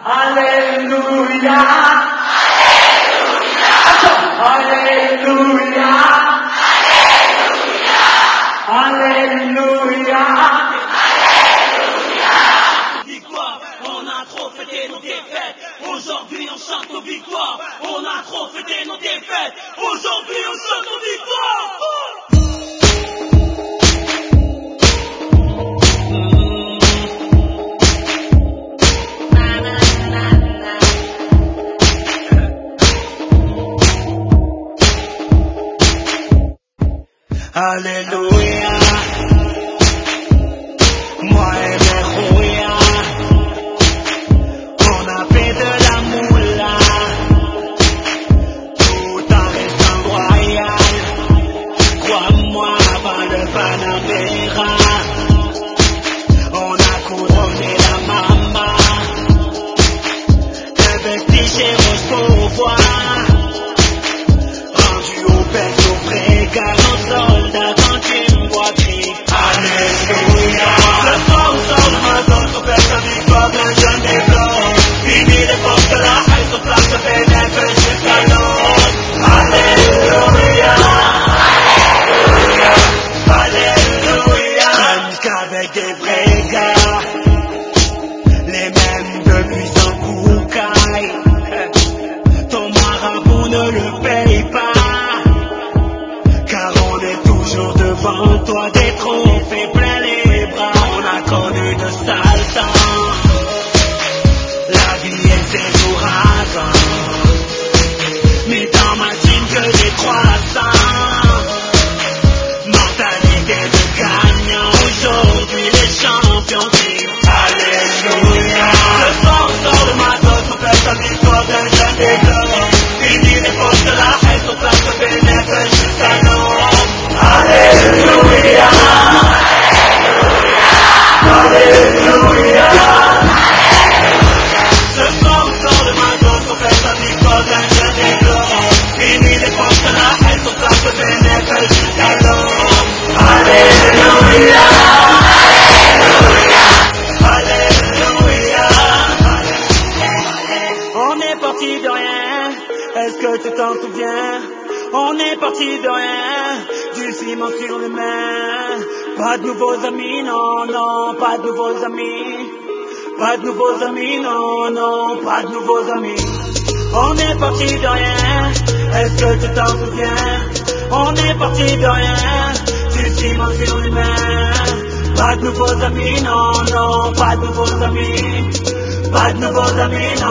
Alléluia. Alléluia. Alléluia. Victoire, on a trop fêté nos défaites. Aujourd'hui on chante nos victoires. On a trop fêté nos défaites. Aujourd'hui on chante nos victoires. Alléluia, moi et mes rouillards, on a fait de la moula, tout en restant royal. Crois-moi, avant le Panamera, on a couronné la mama, investi chez Rose Beauvoir, rendu au bec au frégats, nos soldats quand tu me vois crier Alléluia. Le soir où sort le matin, on fait sa victoire, plein de jeunes des blancs. Fini les forces de la haine, sur place de bénéfice jusqu'à l'autre. Alléluia. Alléluia. Même qu'avec des vrais gars, les mêmes de puissants boucailles, ton marabout ne le paye pas. Car on est toujours devant toi, des trophées plein les bras. On a connu de sales temps, la vie et ses ouragans, mais dans ma team que des croissants. Mentalité de gagnant, aujourd'hui les champions crient Alléluia. Le soir on sort le matin, on fait sa victoire d'un jeune des blancs. Fini les forces de la haine, sur place de bénéfice jusqu'à l'autre. Alléluia. Alléluia. Ce soir on sort le matin, on fait sa victoire d'un jeune des blancs. Fini les forces de la haine, sur place de bénéfice jusqu'à l'autre. Alléluia. Alléluia. On est parti de rien, est-ce que tu t'en souviens? On est parti de rien, du ciment sur les mains. Pas de nouveaux amis, non, non, pas de nouveaux amis. Pas de nouveaux amis, non, non, pas de nouveaux amis. On est parti de rien, est-ce que tu t'en souviens? On est parti de rien, du ciment sur les mains. Pas de nouveaux amis, non, non, pas de nouveaux amis. Pas de nouveaux amis,